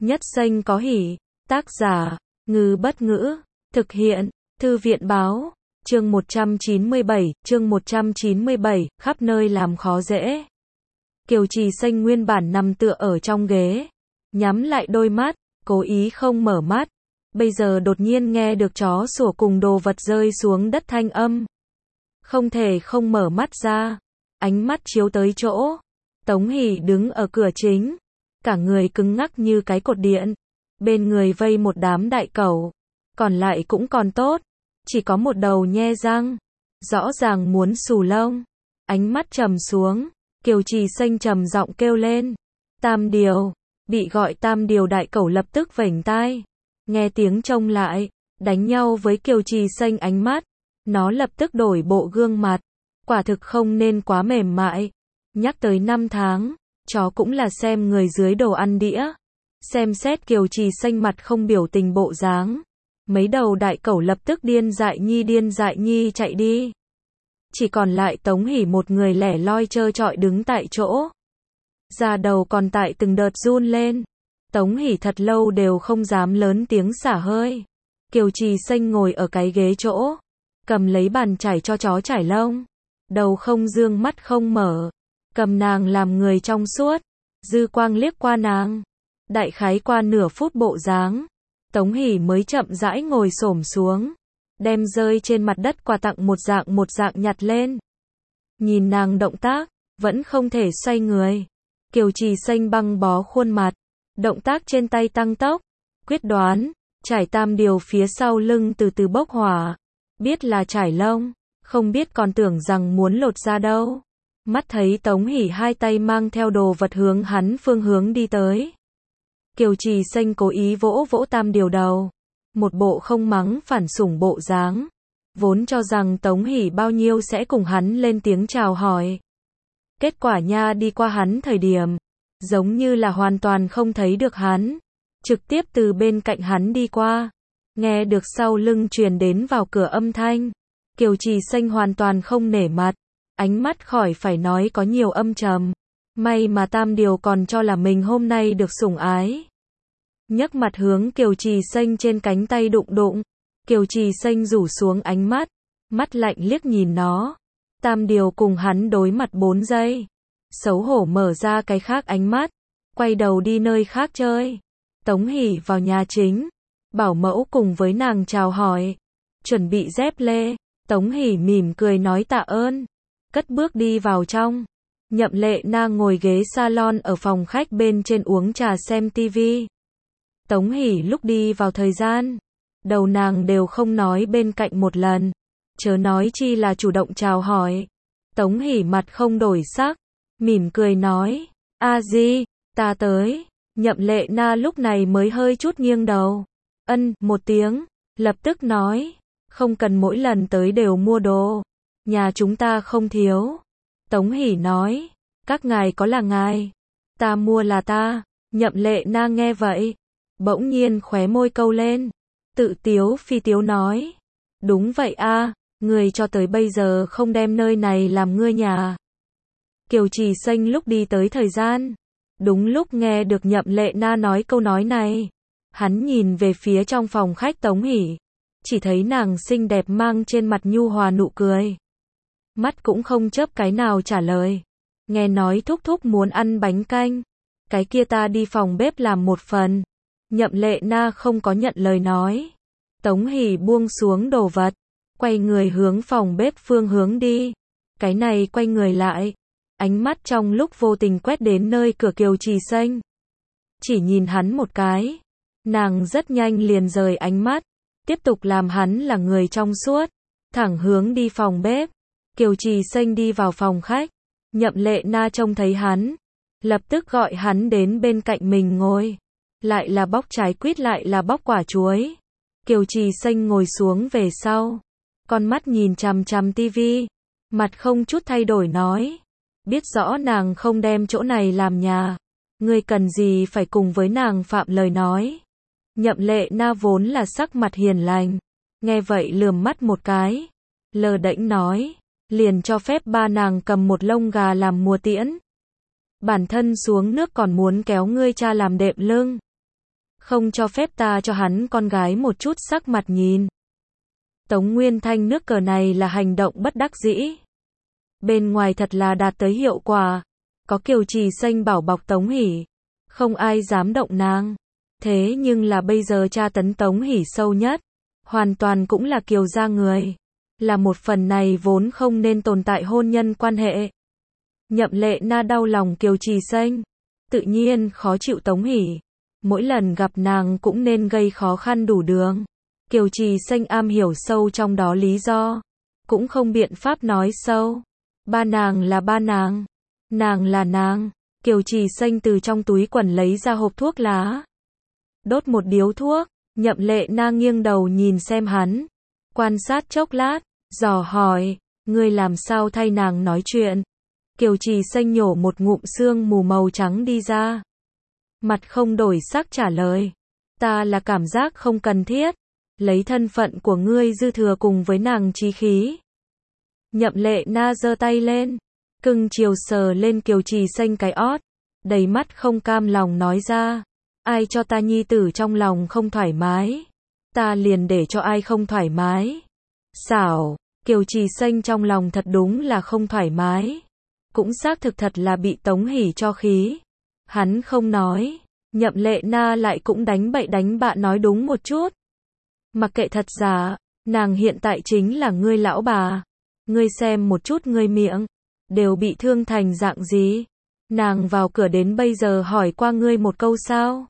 Nhất Xanh có hỉ. Tác giả, Ngư Bất Ngữ. Thực hiện, Thư viện Báo. Chương 197, khắp nơi làm khó dễ. Kiều Trì Xanh nguyên bản nằm tựa ở trong ghế, nhắm lại đôi mắt, cố ý không mở mắt. Bây giờ đột nhiên nghe được chó sủa cùng đồ vật rơi xuống đất thanh âm. Không thể không mở mắt ra, ánh mắt chiếu tới chỗ. Tống Hỷ đứng ở cửa chính, cả người cứng ngắc như cái cột điện. Bên người vây một đám đại cẩu, còn lại cũng còn tốt, chỉ có một đầu nhe răng, rõ ràng muốn xù lông. Ánh mắt trầm xuống, Kiều Trì Xanh trầm giọng kêu lên. Tam Điều. Bị gọi Tam Điều đại cẩu lập tức vểnh tai, nghe tiếng trông lại, đánh nhau với Kiều Trì Xanh ánh mắt. Nó lập tức đổi bộ gương mặt, quả thực không nên quá mềm mại. Nhắc tới 5 tháng, chó cũng là xem người dưới đồ ăn đĩa. Xem xét Kiều Trì Xanh mặt không biểu tình bộ dáng, mấy đầu đại cẩu lập tức điên dại nhi chạy đi. Chỉ còn lại Tống Hỷ một người lẻ loi trơ trọi đứng tại chỗ. Da đầu còn tại từng đợt run lên. Tống Hỷ thật lâu đều không dám lớn tiếng xả hơi. Kiều Trì Xanh ngồi ở cái ghế chỗ, cầm lấy bàn chải cho chó chải lông. Đầu không dương mắt không mở, cầm nàng làm người trong suốt. Dư quang liếc qua nàng, đại khái qua nửa phút bộ dáng, Tống Hỷ mới chậm rãi ngồi xổm xuống, đem rơi trên mặt đất quà tặng một dạng nhặt lên. Nhìn nàng động tác, vẫn không thể xoay người. Kiều Trì Xanh băng bó khuôn mặt, động tác trên tay tăng tốc, quyết đoán, trải Tam Điều phía sau lưng từ từ bốc hỏa. Biết là trải lông, không biết còn tưởng rằng muốn lột da đâu. Mắt thấy Tống Hỷ hai tay mang theo đồ vật hướng hắn phương hướng đi tới. Kiều Trì Xanh cố ý vỗ vỗ Tam Điều đầu, một bộ không mắng phản sủng bộ dáng. Vốn cho rằng Tống Hỷ bao nhiêu sẽ cùng hắn lên tiếng chào hỏi. Kết quả nha đi qua hắn thời điểm, giống như là hoàn toàn không thấy được hắn. Trực tiếp từ bên cạnh hắn đi qua. Nghe được sau lưng truyền đến vào cửa âm thanh. Kiều Trì Xanh hoàn toàn không nể mặt. Ánh mắt khỏi phải nói có nhiều âm trầm. May mà Tam Điều còn cho là mình hôm nay được sủng ái. Nhấc mặt hướng Kiều Trì Xanh trên cánh tay đụng. Kiều Trì Xanh rủ xuống ánh mắt, mắt lạnh liếc nhìn nó. Tam Điều cùng hắn đối mặt 4 giây. Xấu hổ mở ra cái khác ánh mắt, quay đầu đi nơi khác chơi. Tống Hỷ vào nhà chính, bảo mẫu cùng với nàng chào hỏi, chuẩn bị dép lê. Tống Hỷ mỉm cười nói tạ ơn, cất bước đi vào trong. Nhậm Lệ Na ngồi ghế salon ở phòng khách bên trên uống trà xem tivi. Tống Hỷ lúc đi vào thời gian, đầu nàng đều không nói bên cạnh một lần, chớ nói chi là chủ động chào hỏi. Tống Hỷ mặt không đổi sắc, mỉm cười nói, a di, ta tới. Nhậm Lệ Na lúc này mới hơi chút nghiêng đầu, một tiếng, lập tức nói, không cần mỗi lần tới đều mua đồ, nhà chúng ta không thiếu. Tống Hỷ nói, các ngài có là ngài, ta mua là ta. Nhậm Lệ Na nghe vậy, bỗng nhiên khóe môi câu lên, tự tiếu phi tiếu nói, đúng vậy a, người cho tới bây giờ không đem nơi này làm ngươi nhà. Kiều Trì Xanh lúc đi tới thời gian, đúng lúc nghe được Nhậm Lệ Na nói câu nói này. Hắn nhìn về phía trong phòng khách Tống Hỷ, chỉ thấy nàng xinh đẹp mang trên mặt nhu hòa nụ cười. Mắt cũng không chớp cái nào trả lời. Nghe nói thúc thúc muốn ăn bánh canh, cái kia ta đi phòng bếp làm một phần. Nhậm Lệ Na không có nhận lời nói. Tống Hỷ buông xuống đồ vật, quay người hướng phòng bếp phương hướng đi. Cái này quay người lại, ánh mắt trong lúc vô tình quét đến nơi cửa Kiều Trì Xanh. Chỉ nhìn hắn một cái, nàng rất nhanh liền rời ánh mắt, tiếp tục làm hắn là người trong suốt, thẳng hướng đi phòng bếp. Kiều Trì Xanh đi vào phòng khách, Nhậm Lệ Na trông thấy hắn, lập tức gọi hắn đến bên cạnh mình ngồi. Lại là bóc trái quýt lại là bóc quả chuối. Kiều Trì Xanh ngồi xuống về sau, con mắt nhìn chằm chằm tivi, mặt không chút thay đổi nói, biết rõ nàng không đem chỗ này làm nhà, ngươi cần gì phải cùng với nàng phạm lời nói. Nhậm Lệ Na vốn là sắc mặt hiền lành, nghe vậy lườm mắt một cái, lờ đễnh nói, liền cho phép ba nàng cầm một lông gà làm mùa tiễn. Bản thân xuống nước còn muốn kéo ngươi cha làm đệm lưng. không cho phép ta cho hắn con gái một chút sắc mặt nhìn. Tống Nguyên Thanh nước cờ này là hành động bất đắc dĩ. Bên ngoài thật là đạt tới hiệu quả. Có Kiều Trì Xanh bảo bọc Tống Hỷ, không ai dám động nàng. Thế nhưng là bây giờ tra tấn Tống Hỷ sâu nhất, hoàn toàn cũng là Kiều gia người. Là một phần này vốn không nên tồn tại hôn nhân quan hệ. Nhậm Lệ Na đau lòng Kiều Trì Xanh, tự nhiên khó chịu Tống Hỷ. Mỗi lần gặp nàng cũng nên gây khó khăn đủ đường. Kiều Trì Xanh am hiểu sâu trong đó lý do, cũng không biện pháp nói sâu. Ba nàng là ba nàng, nàng là nàng. Kiều Trì Xanh từ trong túi quần lấy ra hộp thuốc lá, đốt một điếu thuốc. Nhậm Lệ Na nghiêng đầu nhìn xem hắn, quan sát chốc lát, dò hỏi, ngươi làm sao thay nàng nói chuyện? Kiều Trì Xanh nhổ một ngụm sương mù màu trắng đi ra, mặt không đổi sắc trả lời, ta là cảm giác không cần thiết, lấy thân phận của ngươi dư thừa cùng với nàng chí khí. Nhậm Lệ Na giơ tay lên, cưng chiều sờ lên Kiều Trì Xanh cái ót, đầy mắt không cam lòng nói ra, ai cho ta nhi tử trong lòng không thoải mái, ta liền để cho ai không thoải mái. Xảo, Kiều Trì Xanh trong lòng thật đúng là không thoải mái, cũng xác thực thật là bị Tống Hỷ cho khí. Hắn không nói, Nhậm Lệ Na lại cũng đánh bậy đánh bạ nói đúng một chút. Mặc kệ thật giả, nàng hiện tại chính là ngươi lão bà. Ngươi xem một chút ngươi miệng, đều bị thương thành dạng gì. Nàng vào cửa đến bây giờ hỏi qua ngươi một câu sao?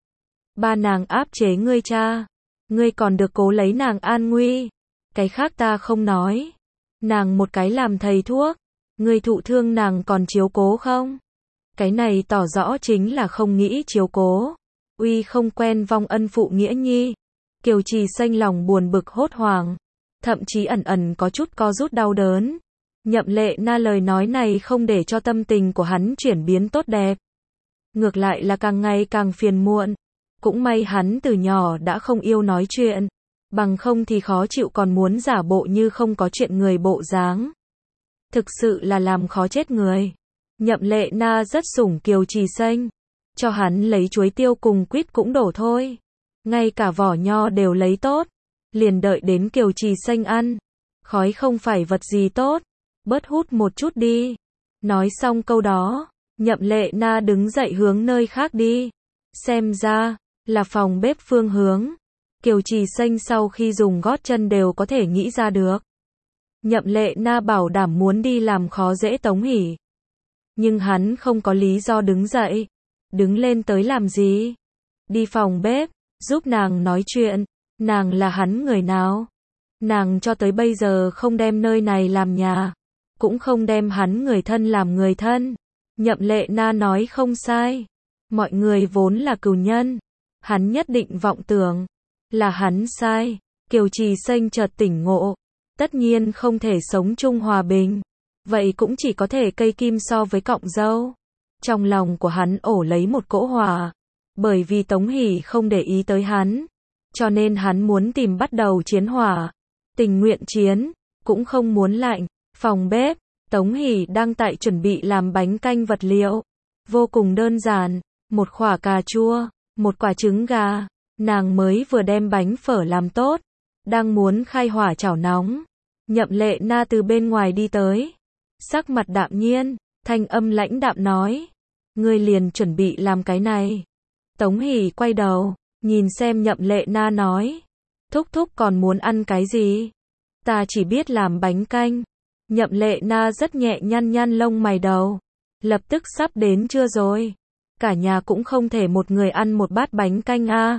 Ba nàng áp chế ngươi cha, ngươi còn được cố lấy nàng an nguy. Cái khác ta không nói. Nàng một cái làm thầy thuốc, ngươi thụ thương nàng còn chiếu cố không? Cái này tỏ rõ chính là không nghĩ chiếu cố. Uy không quen vong ân phụ nghĩa nhi. Kiều Trì Xanh lòng buồn bực hốt hoảng, thậm chí ẩn ẩn có chút co rút đau đớn. Nhậm Lệ Na lời nói này không để cho tâm tình của hắn chuyển biến tốt đẹp, ngược lại là càng ngày càng phiền muộn. Cũng may hắn từ nhỏ đã không yêu nói chuyện, bằng không thì khó chịu còn muốn giả bộ như không có chuyện người bộ dáng. Thực sự là làm khó chết người. Nhậm Lệ Na rất sủng Kiều Trì Xanh, cho hắn lấy chuối tiêu cùng quýt cũng đổ thôi, ngay cả vỏ nho đều lấy tốt, liền đợi đến Kiều Trì Xanh ăn. Khói không phải vật gì tốt, bớt hút một chút đi. Nói xong câu đó, Nhậm Lệ Na đứng dậy hướng nơi khác đi. Xem ra là phòng bếp phương hướng. Kiều Trì Xanh sau khi dùng gót chân đều có thể nghĩ ra được. Nhậm Lệ Na bảo đảm muốn đi làm khó dễ Tống Hỷ, nhưng hắn không có lý do đứng dậy. Đứng lên tới làm gì? Đi phòng bếp, giúp nàng nói chuyện. Nàng là hắn người nào? Nàng cho tới bây giờ không đem nơi này làm nhà, cũng không đem hắn người thân làm người thân. Nhậm Lệ Na nói không sai, mọi người vốn là cừu nhân, hắn nhất định vọng tưởng là hắn sai. Kiều Trì Xanh chợt tỉnh ngộ, tất nhiên không thể sống chung hòa bình, vậy cũng chỉ có thể cây kim so với cọng dâu. Trong lòng của hắn ổ lấy một cỗ hỏa, bởi vì Tống Hỷ không để ý tới hắn, cho nên hắn muốn tìm bắt đầu chiến hỏa, tình nguyện chiến, cũng không muốn lạnh. Phòng bếp, Tống Hỷ đang tại chuẩn bị làm bánh canh vật liệu, vô cùng đơn giản, một quả cà chua, một quả trứng gà, nàng mới vừa đem bánh phở làm tốt, đang muốn khai hỏa chảo nóng. Nhậm Lệ Na từ bên ngoài đi tới, sắc mặt đạm nhiên, thanh âm lãnh đạm nói, ngươi liền chuẩn bị làm cái này. Tống Hỷ quay đầu, nhìn xem Nhậm Lệ Na nói, thúc thúc còn muốn ăn cái gì? Ta chỉ biết làm bánh canh. Nhậm Lệ Na rất nhẹ nhăn nhăn lông mày đầu, lập tức sắp đến trưa rồi, cả nhà cũng không thể một người ăn một bát bánh canh a.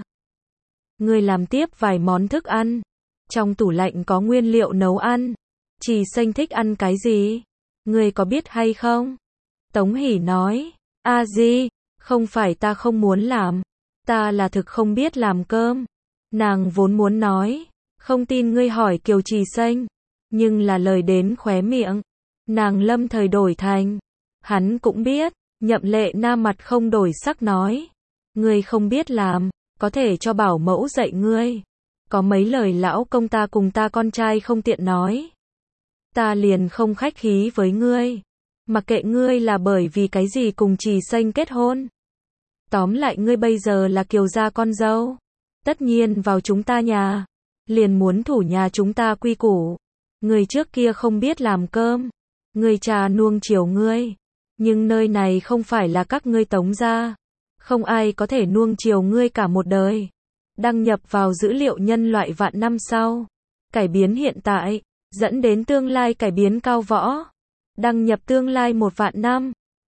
Ngươi làm tiếp vài món thức ăn, trong tủ lạnh có nguyên liệu nấu ăn. Trì Xanh thích ăn cái gì? Ngươi có biết hay không? Tống Hỷ nói, a di, không phải ta không muốn làm, ta là thực không biết làm cơm. Nàng vốn muốn nói, không tin ngươi hỏi Kiều Trì Xanh, nhưng là lời đến khóe miệng, nàng lâm thời đổi thành, hắn cũng biết. Nhậm Lệ Na mặt không đổi sắc nói, ngươi không biết làm, có thể cho bảo mẫu dạy ngươi. Có mấy lời lão công ta cùng ta con trai không tiện nói, ta liền không khách khí với ngươi. Mặc kệ ngươi là bởi vì cái gì cùng Trì Xanh kết hôn, Tóm lại ngươi bây giờ là Kiều gia con dâu. Tất nhiên vào chúng ta nhà, liền muốn thủ nhà chúng ta quy củ. Người trước kia không biết làm cơm, người cha nuông chiều ngươi. Nhưng nơi này không phải là các ngươi Tống gia. Không ai có thể nuông chiều ngươi cả một đời. Đăng nhập vào dữ liệu nhân loại vạn năm sau. Cải biến hiện tại, dẫn đến tương lai cải biến cao võ. Đăng nhập tương lai 1 vạn năm.